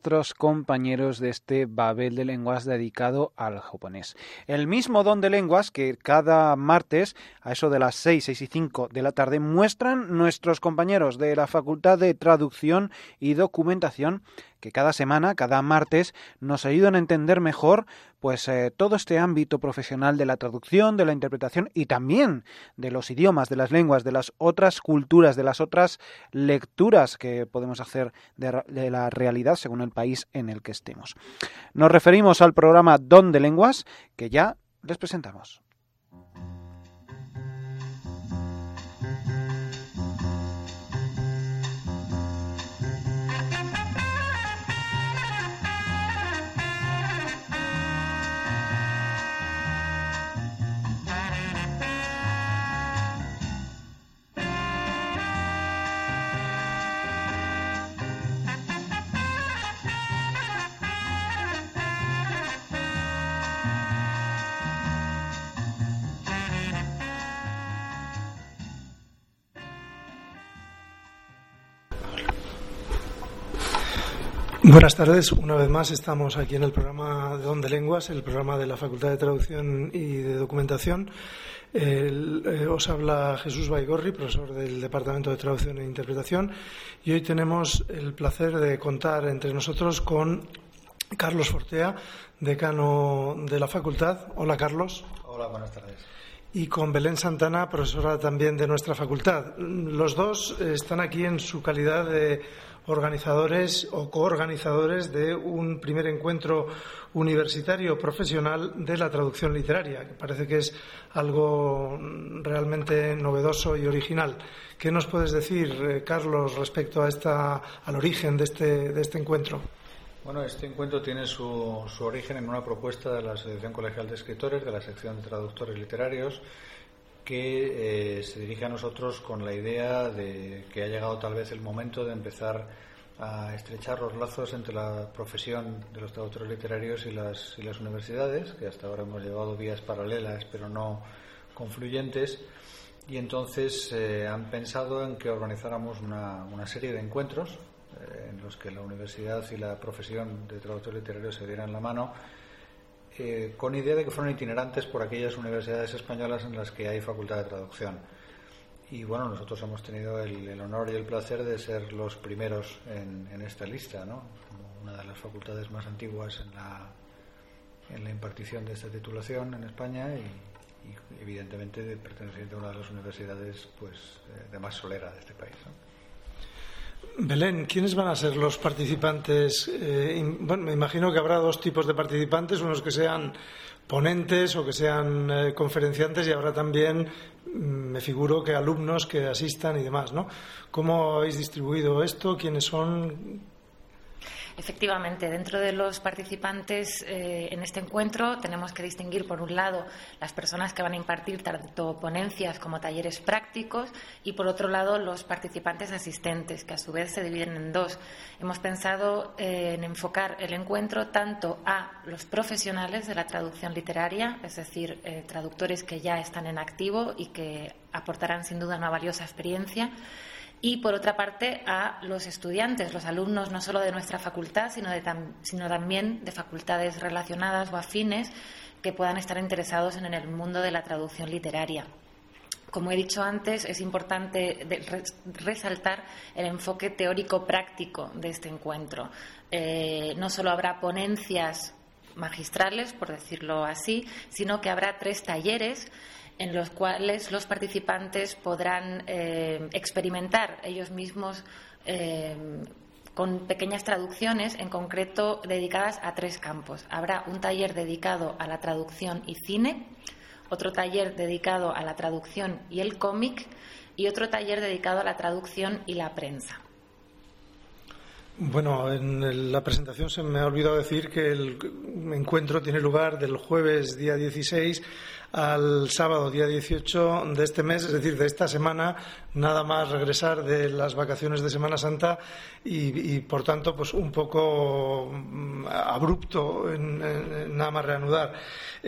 nuestros compañeros de este Babel de Lenguas dedicado al japonés. El mismo don de lenguas que cada martes, a eso de las 6:05 de la tarde, muestran nuestros compañeros de la Facultad de Traducción y Documentación, que cada semana, cada martes, nos ayudan a entender mejor pues todo este ámbito profesional de la traducción, de la interpretación y también de los idiomas, de las lenguas, de las otras culturas, de las otras lecturas que podemos hacer de la realidad según el país en el que estemos. Nos referimos al programa Don de Lenguas, que ya les presentamos. Buenas tardes, una vez más estamos aquí en el programa Don de Lenguas, el programa de la Facultad de Traducción y de Documentación. Os habla Jesús Baigorri, profesor del Departamento de Traducción e Interpretación, y hoy tenemos el placer de contar entre nosotros con Carlos Fortea, decano de la facultad. Hola, Carlos. Hola, buenas tardes. Y con Belén Santana, profesora también de nuestra facultad. Los dos están aquí en su calidad de organizadores o coorganizadores de un primer encuentro universitario profesional de la traducción literaria, que parece que es algo realmente novedoso y original. ¿Qué nos puedes decir, Carlos, respecto a al origen de este encuentro? Bueno, este encuentro tiene su origen en una propuesta de la Asociación Colegial de Escritores, de la sección de traductores literarios, que se dirige a nosotros con la idea de que ha llegado tal vez el momento de empezar a estrechar los lazos entre la profesión de los traductores literarios y las universidades, que hasta ahora hemos llevado vías paralelas pero no confluyentes, y entonces han pensado en que organizáramos una serie de encuentros en los que la universidad y la profesión de traductor literario se dieran la mano, con idea de que fueran itinerantes por aquellas universidades españolas en las que hay facultad de traducción. Y bueno, nosotros hemos tenido el honor y el placer de ser los primeros en esta lista, ¿no? Como una de las facultades más antiguas en la impartición de esta titulación en España y evidentemente perteneciente a una de las universidades pues de más solera de este país, ¿no? Belén, ¿quiénes van a ser los participantes? Bueno, me imagino que habrá dos tipos de participantes, unos que sean ponentes o que sean conferenciantes, y habrá también, me figuro, que alumnos que asistan y demás, ¿no? ¿Cómo habéis distribuido esto? ¿Quiénes son? Efectivamente, dentro de los participantes en este encuentro tenemos que distinguir, por un lado, las personas que van a impartir tanto ponencias como talleres prácticos y, por otro lado, los participantes asistentes, que a su vez se dividen en dos. Hemos pensado en enfocar el encuentro tanto a los profesionales de la traducción literaria, es decir, traductores que ya están en activo y que aportarán sin duda una valiosa experiencia, y, por otra parte, a los estudiantes, los alumnos no solo de nuestra facultad, sino también de facultades relacionadas o afines que puedan estar interesados en el mundo de la traducción literaria. Como he dicho antes, es importante resaltar el enfoque teórico-práctico de este encuentro. No solo habrá ponencias magistrales, por decirlo así, sino que habrá 3 talleres en los cuales los participantes podrán experimentar ellos mismos con pequeñas traducciones, en concreto dedicadas a 3 campos. Habrá un taller dedicado a la traducción y cine, otro taller dedicado a la traducción y el cómic, y otro taller dedicado a la traducción y la prensa. Bueno, en la presentación se me ha olvidado decir que el encuentro tiene lugar del jueves día 16 al sábado día 18 de este mes, es decir, de esta semana, nada más regresar de las vacaciones de Semana Santa y por tanto, pues un poco abrupto en nada más reanudar.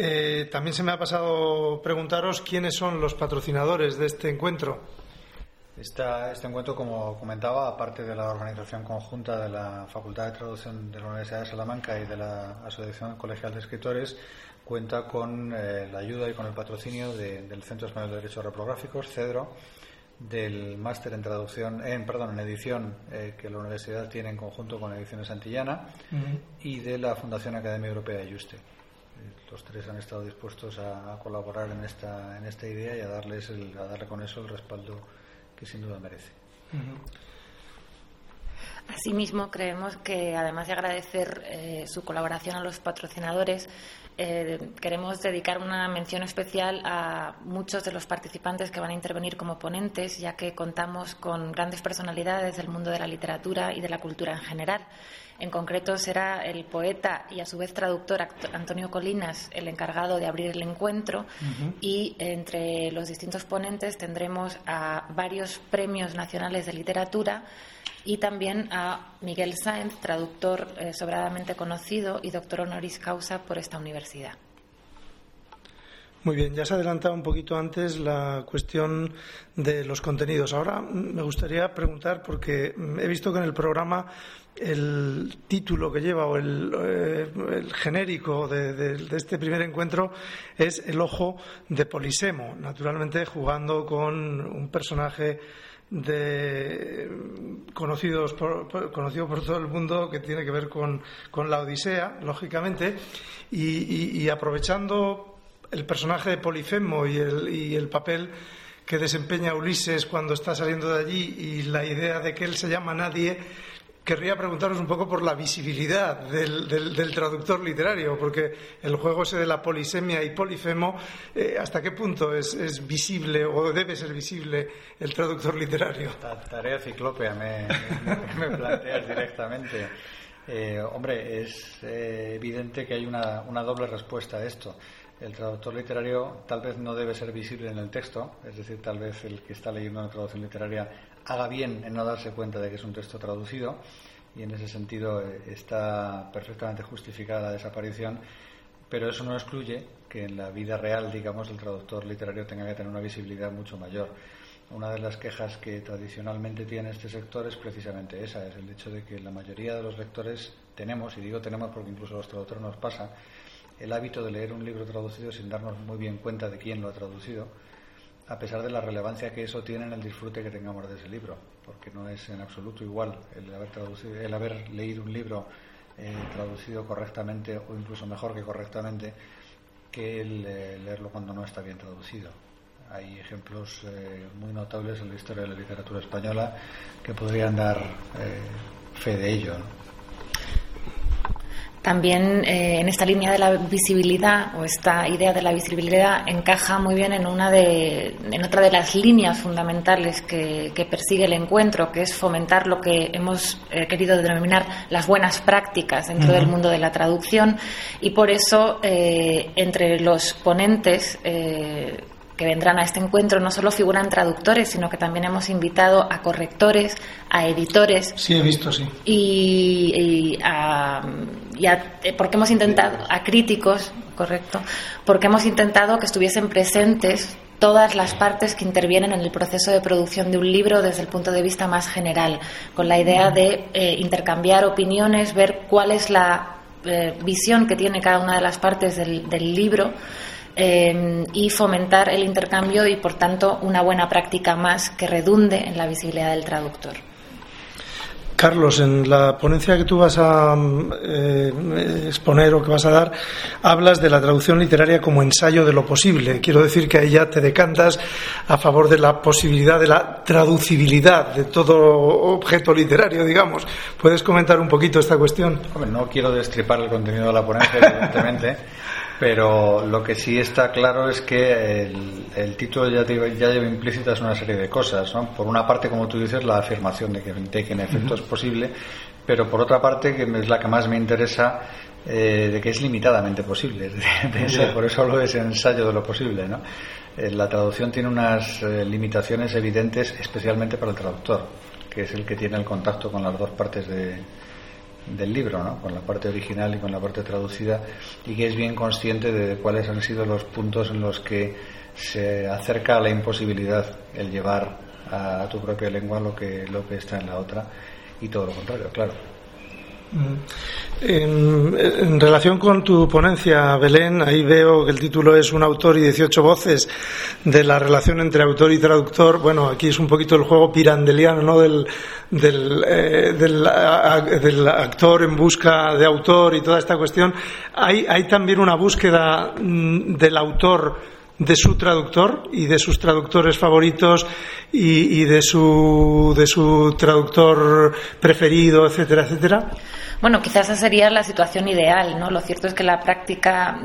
También se me ha pasado preguntaros quiénes son los patrocinadores de este encuentro. Este encuentro, como comentaba, aparte de la organización conjunta de la Facultad de Traducción de la Universidad de Salamanca y de la Asociación Colegial de Escritores, cuenta con la ayuda y con el patrocinio del Centro Español de Derechos Reprográficos, CEDRO, del máster en traducción, en edición que la universidad tiene en conjunto con Ediciones Santillana, y de la Fundación Academia Europea de Juste. Los tres han estado dispuestos a colaborar en esta idea y a darle con eso el respaldo que sin duda merece. Asimismo, creemos que, además de agradecer su colaboración a los patrocinadores, queremos dedicar una mención especial a muchos de los participantes que van a intervenir como ponentes, ya que contamos con grandes personalidades del mundo de la literatura y de la cultura en general. En concreto, será el poeta y, a su vez, traductor Antonio Colinas el encargado de abrir el encuentro, y entre los distintos ponentes tendremos a varios premios nacionales de literatura y también a Miguel Sáenz, traductor sobradamente conocido y doctor honoris causa por esta universidad. Muy bien, ya se ha adelantado un poquito antes la cuestión de los contenidos. Ahora me gustaría preguntar, porque he visto que en el programa el título que lleva, o el genérico de este primer encuentro, es El ojo de Polisemo, naturalmente jugando con un personaje conocido por todo el mundo, que tiene que ver con la Odisea, lógicamente, y aprovechando el personaje de Polifemo y el papel que desempeña Ulises cuando está saliendo de allí, y la idea de que él se llama Nadie, querría preguntaros un poco por la visibilidad del traductor literario, porque el juego ese de la polisemia y Polifemo, ¿hasta qué punto es visible o debe ser visible el traductor literario? Tarea ciclópea me planteas directamente. Hombre, es evidente que hay una doble respuesta a esto. El traductor literario tal vez no debe ser visible en el texto, es decir, tal vez el que está leyendo una traducción literaria haga bien en no darse cuenta de que es un texto traducido, y en ese sentido está perfectamente justificada la desaparición, pero eso no excluye que en la vida real, digamos, el traductor literario tenga que tener una visibilidad mucho mayor. Una de las quejas que tradicionalmente tiene este sector es precisamente esa, es el hecho de que la mayoría de los lectores tenemos, y digo tenemos porque incluso a los traductores nos pasa, el hábito de leer un libro traducido sin darnos muy bien cuenta de quién lo ha traducido, a pesar de la relevancia que eso tiene en el disfrute que tengamos de ese libro, porque no es en absoluto igual el haber leído un libro traducido correctamente, o incluso mejor que correctamente, que el leerlo cuando no está bien traducido. Hay ejemplos muy notables en la historia de la literatura española que podrían dar fe de ello, ¿no? También en esta línea de la visibilidad, o esta idea de la visibilidad, encaja muy bien en otra de las líneas fundamentales que persigue el encuentro, que es fomentar lo que hemos querido denominar las buenas prácticas dentro del mundo de la traducción, y por eso entre los ponentes que vendrán a este encuentro no solo figuran traductores, sino que también hemos invitado a correctores, a editores. Sí, he visto, sí. Porque hemos intentado, a críticos, correcto, porque hemos intentado que estuviesen presentes todas las partes que intervienen en el proceso de producción de un libro desde el punto de vista más general, con la idea de intercambiar opiniones, ver cuál es la visión que tiene cada una de las partes del libro, y fomentar el intercambio y, por tanto, una buena práctica más que redunde en la visibilidad del traductor. Carlos, en la ponencia que tú vas a exponer o que vas a dar, hablas de la traducción literaria como ensayo de lo posible. Quiero decir que ahí ya te decantas a favor de la posibilidad de la traducibilidad de todo objeto literario, digamos. ¿Puedes comentar un poquito esta cuestión? Hombre, no quiero destripar el contenido de la ponencia, evidentemente. Pero lo que sí está claro es que el título ya lleva implícitas una serie de cosas, ¿no? Por una parte, como tú dices, la afirmación de que en efecto es posible, pero por otra parte, que es la que más me interesa, de que es limitadamente posible. Por eso hablo de ese ensayo de lo posible, ¿no? La traducción tiene unas limitaciones evidentes, especialmente para el traductor, que es el que tiene el contacto con las dos partes del libro, ¿no? Con la parte original y con la parte traducida, y que es bien consciente de cuáles han sido los puntos en los que se acerca a la imposibilidad el llevar a tu propia lengua lo que está en la otra, y todo lo contrario, claro. En relación con tu ponencia, Belén, ahí veo que el título es Un autor y 18 voces, de la relación entre autor y traductor. Bueno, aquí es un poquito el juego pirandeliano, ¿no? Del actor en busca de autor y toda esta cuestión. Hay también una búsqueda del autor, de su traductor y de sus traductores favoritos y de su traductor preferido, etcétera, etcétera. Bueno, quizás esa sería la situación ideal, ¿no? Lo cierto es que la práctica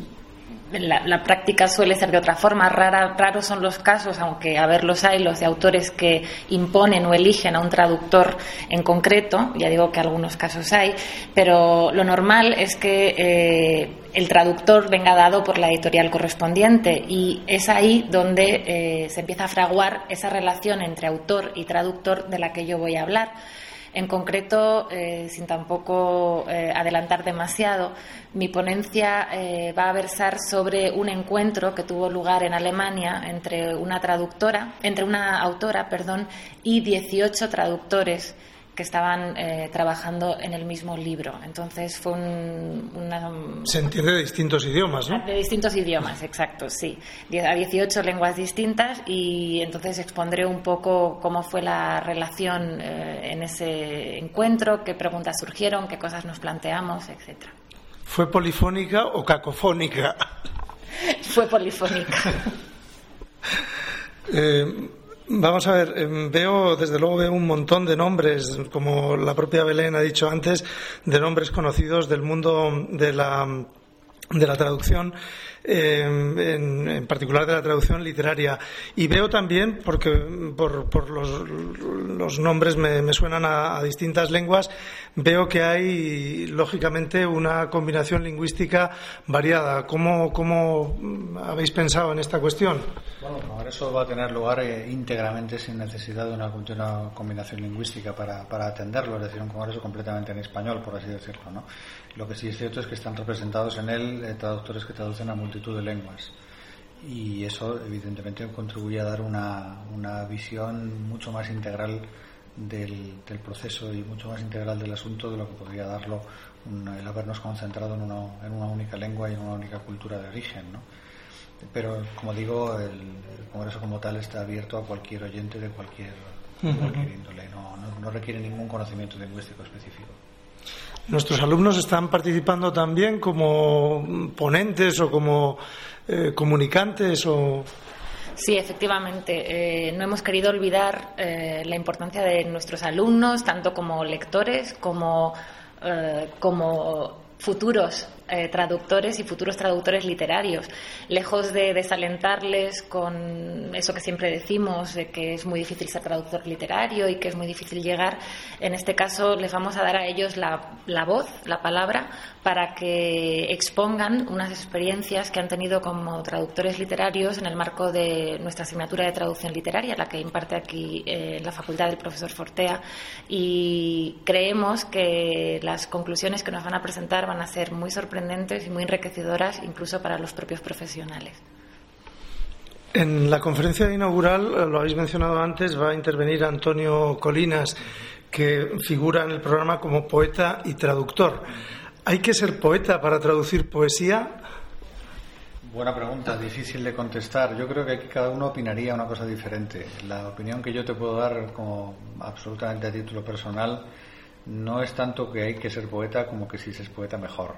suele ser de otra forma. Raros son los casos, aunque a ver los hay, los de autores que imponen o eligen a un traductor en concreto. Ya digo que algunos casos hay, pero lo normal es que el traductor venga dado por la editorial correspondiente, y es ahí donde se empieza a fraguar esa relación entre autor y traductor de la que yo voy a hablar. En concreto, sin tampoco adelantar demasiado, mi ponencia va a versar sobre un encuentro que tuvo lugar en Alemania entre una autora, y 18 traductores que estaban trabajando en el mismo libro. Entonces fue Se entiende de distintos idiomas, ¿no? De distintos idiomas, exacto, sí. A 18 lenguas distintas, y entonces expondré un poco cómo fue la relación en ese encuentro, qué preguntas surgieron, qué cosas nos planteamos, etcétera. ¿Fue polifónica o cacofónica? Fue polifónica. Vamos a ver, desde luego veo un montón de nombres, como la propia Belén ha dicho antes, de nombres conocidos del mundo de la traducción, en particular de la traducción literaria. Y veo también, porque por los nombres me suenan a distintas lenguas, veo que hay lógicamente una combinación lingüística variada. ¿Cómo habéis pensado en esta cuestión? Bueno, el congreso va a tener lugar íntegramente sin necesidad de una continua combinación lingüística para atenderlo, es decir, un congreso completamente en español, por así decirlo, ¿no? Lo que sí es cierto es que están representados en él traductores que traducen a multitud de lenguas, y eso evidentemente contribuye a dar una visión mucho más integral del proceso y mucho más integral del asunto de lo que podría darlo el habernos concentrado en una única lengua y en una única cultura de origen, ¿no? Pero, como digo, el congreso como tal está abierto a cualquier oyente de cualquier índole, no requiere ningún conocimiento lingüístico específico. ¿Nuestros alumnos están participando también como ponentes o como comunicantes o...? Sí, efectivamente. No hemos querido olvidar la importancia de nuestros alumnos, tanto como lectores como futuros traductores y futuros traductores literarios. Lejos de desalentarles con eso que siempre decimos, de que es muy difícil ser traductor literario y que es muy difícil llegar, en este caso les vamos a dar a ellos la voz, la palabra, para que expongan unas experiencias que han tenido como traductores literarios en el marco de nuestra asignatura de traducción literaria, la que imparte aquí en la facultad del profesor Fortea, y creemos que las conclusiones que nos van a presentar van a ser muy sorprendentes y muy enriquecedoras incluso para los propios profesionales. En la conferencia inaugural, lo habéis mencionado antes, va a intervenir Antonio Colinas, que figura en el programa como poeta y traductor. ¿Hay que ser poeta para traducir poesía? Buena pregunta, difícil de contestar. Yo creo que aquí cada uno opinaría una cosa diferente. La opinión que yo te puedo dar como absolutamente a título personal no es tanto que hay que ser poeta como que si se es poeta mejor.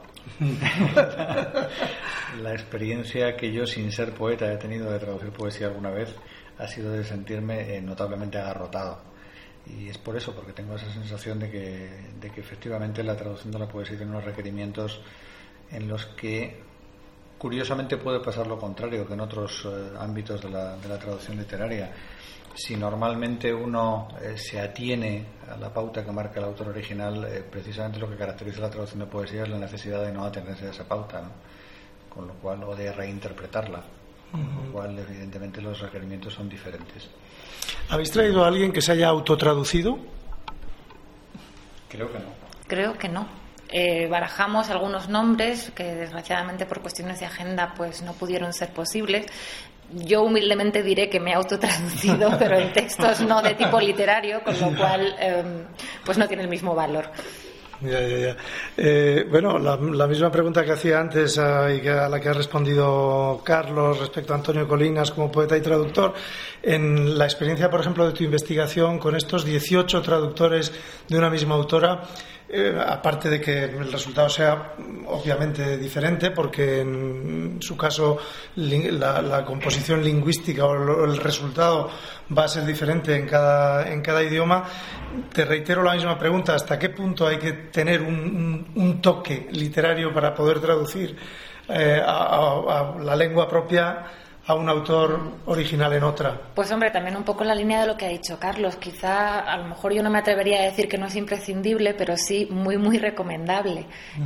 La experiencia que yo, sin ser poeta, he tenido de traducir poesía alguna vez ha sido de sentirme notablemente agarrotado. Y es por eso, porque tengo esa sensación de que efectivamente la traducción de la poesía tiene unos requerimientos en los que curiosamente puede pasar lo contrario que en otros ámbitos de la traducción literaria. Si normalmente uno se atiene a la pauta que marca el autor original, precisamente lo que caracteriza la traducción de poesía es la necesidad de no atenerse a esa pauta, ¿no? Con lo cual, o de reinterpretarla, con lo cual evidentemente los requerimientos son diferentes. ¿Habéis traído a alguien que se haya autotraducido? Creo que no. Creo que no. barajamos algunos nombres que desgraciadamente por cuestiones de agenda pues no pudieron ser posibles. Yo humildemente diré que me he autotraducido, pero en textos no de tipo literario, con lo cual pues no tiene el mismo valor. Ya. Bueno, la misma pregunta que hacía antes y a la que ha respondido Carlos respecto a Antonio Colinas como poeta y traductor, en la experiencia, por ejemplo, de tu investigación con estos 18 traductores de una misma autora, aparte de que el resultado sea obviamente diferente, porque en su caso la composición lingüística o el resultado va a ser diferente en cada idioma, te reitero la misma pregunta: ¿hasta qué punto hay que tener un toque literario para poder traducir a la lengua propia a un autor original en otra? Pues hombre, también un poco en la línea de lo que ha dicho Carlos. Quizá, a lo mejor yo no me atrevería a decir que no es imprescindible, pero sí muy, muy recomendable.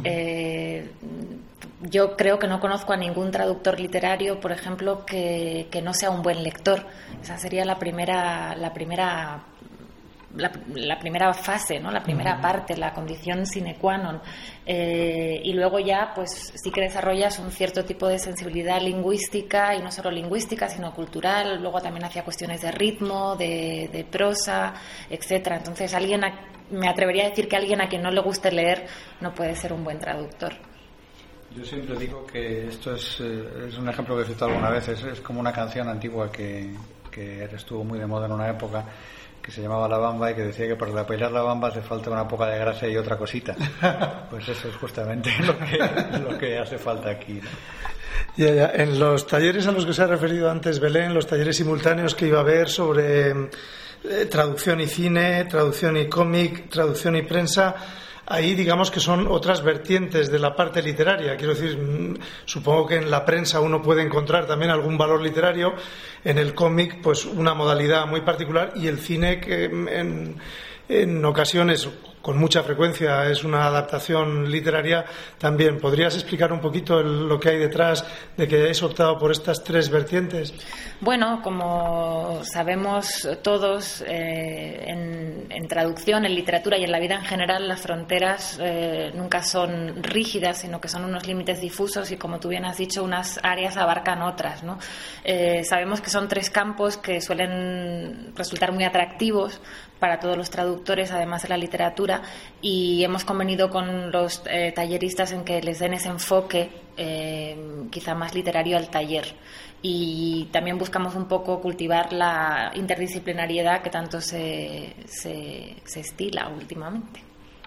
Yo creo que no conozco a ningún traductor literario, por ejemplo, que no sea un buen lector. Esa sería la primera fase, ¿no? La primera parte, la condición sine qua non. Y luego ya, pues sí que desarrollas un cierto tipo de sensibilidad lingüística, y no solo lingüística, sino cultural, luego también hacia cuestiones de ritmo, de prosa, etcétera. Entonces, me atrevería a decir que alguien a quien no le guste leer no puede ser un buen traductor. Yo siempre digo que esto es un ejemplo que he citado alguna vez, es como una canción antigua que estuvo muy de moda en una época, que se llamaba La Bamba, y que decía que para bailar la bamba hace falta una poca de grasa y otra cosita. Pues eso es justamente lo que hace falta aquí, ¿no? Ya. En los talleres a los que se ha referido antes Belén, los talleres simultáneos que iba a haber sobre traducción y cine, traducción y cómic, traducción y prensa, ahí digamos que son otras vertientes de la parte literaria. Quiero decir, supongo que en la prensa uno puede encontrar también algún valor literario, en el cómic pues una modalidad muy particular, y el cine, que en ocasiones, con mucha frecuencia, es una adaptación literaria también. ¿Podrías explicar un poquito lo que hay detrás de que hayáis optado por estas tres vertientes? Bueno, como sabemos todos, en traducción, en literatura y en la vida en general, las fronteras nunca son rígidas, sino que son unos límites difusos, y, como tú bien has dicho, unas áreas abarcan otras, ¿no? Sabemos que son tres campos que suelen resultar muy atractivos para todos los traductores, además de la literatura, y hemos convenido con los talleristas en que les den ese enfoque quizá más literario al taller. Y también buscamos un poco cultivar la interdisciplinariedad que tanto se estila últimamente.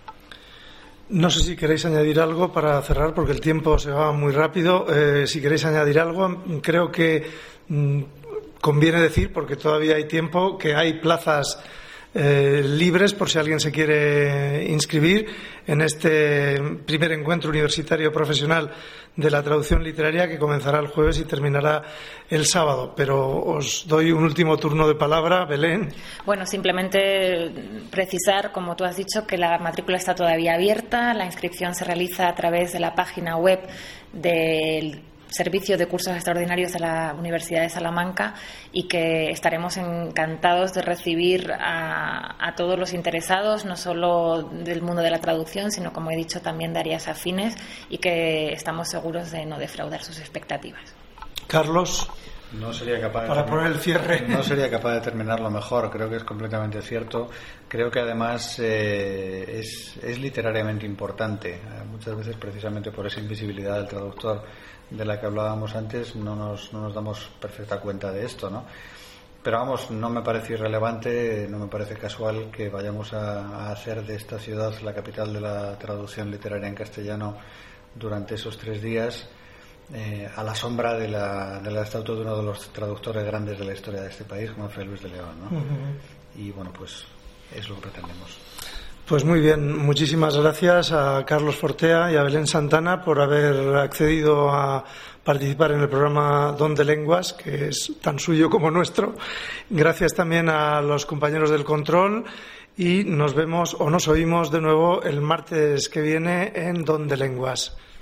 No sé si queréis añadir algo para cerrar, porque el tiempo se va muy rápido. Si queréis añadir algo, creo que conviene decir, porque todavía hay tiempo, que hay plazas libres por si alguien se quiere inscribir en este primer encuentro universitario profesional de la traducción literaria, que comenzará el jueves y terminará el sábado. Pero os doy un último turno de palabra, Belén. Bueno, simplemente precisar, como tú has dicho, que la matrícula está todavía abierta. La inscripción se realiza a través de la página web del Servicio de Cursos Extraordinarios de la Universidad de Salamanca, y que estaremos encantados de recibir a todos los interesados, no solo del mundo de la traducción, sino, como he dicho, también de áreas afines, y que estamos seguros de no defraudar sus expectativas. Carlos, no sería capaz para poner el cierre. No sería capaz de terminarlo mejor. Creo que es completamente cierto. Creo que además es literariamente importante. Muchas veces, precisamente por esa invisibilidad del traductor de la que hablábamos antes, no nos damos perfecta cuenta de esto, ¿no? Pero vamos, no me parece irrelevante, no me parece casual que vayamos a hacer de esta ciudad la capital de la traducción literaria en castellano durante esos 3 días, a la sombra de la estatua de uno de los traductores grandes de la historia de este país, como fue Luis de León, ¿no? Uh-huh. Y bueno, pues es lo que pretendemos. Pues muy bien, muchísimas gracias a Carlos Fortea y a Belén Santana por haber accedido a participar en el programa Don de Lenguas, que es tan suyo como nuestro. Gracias también a los compañeros del control, y nos vemos o nos oímos de nuevo el martes que viene en Don de Lenguas.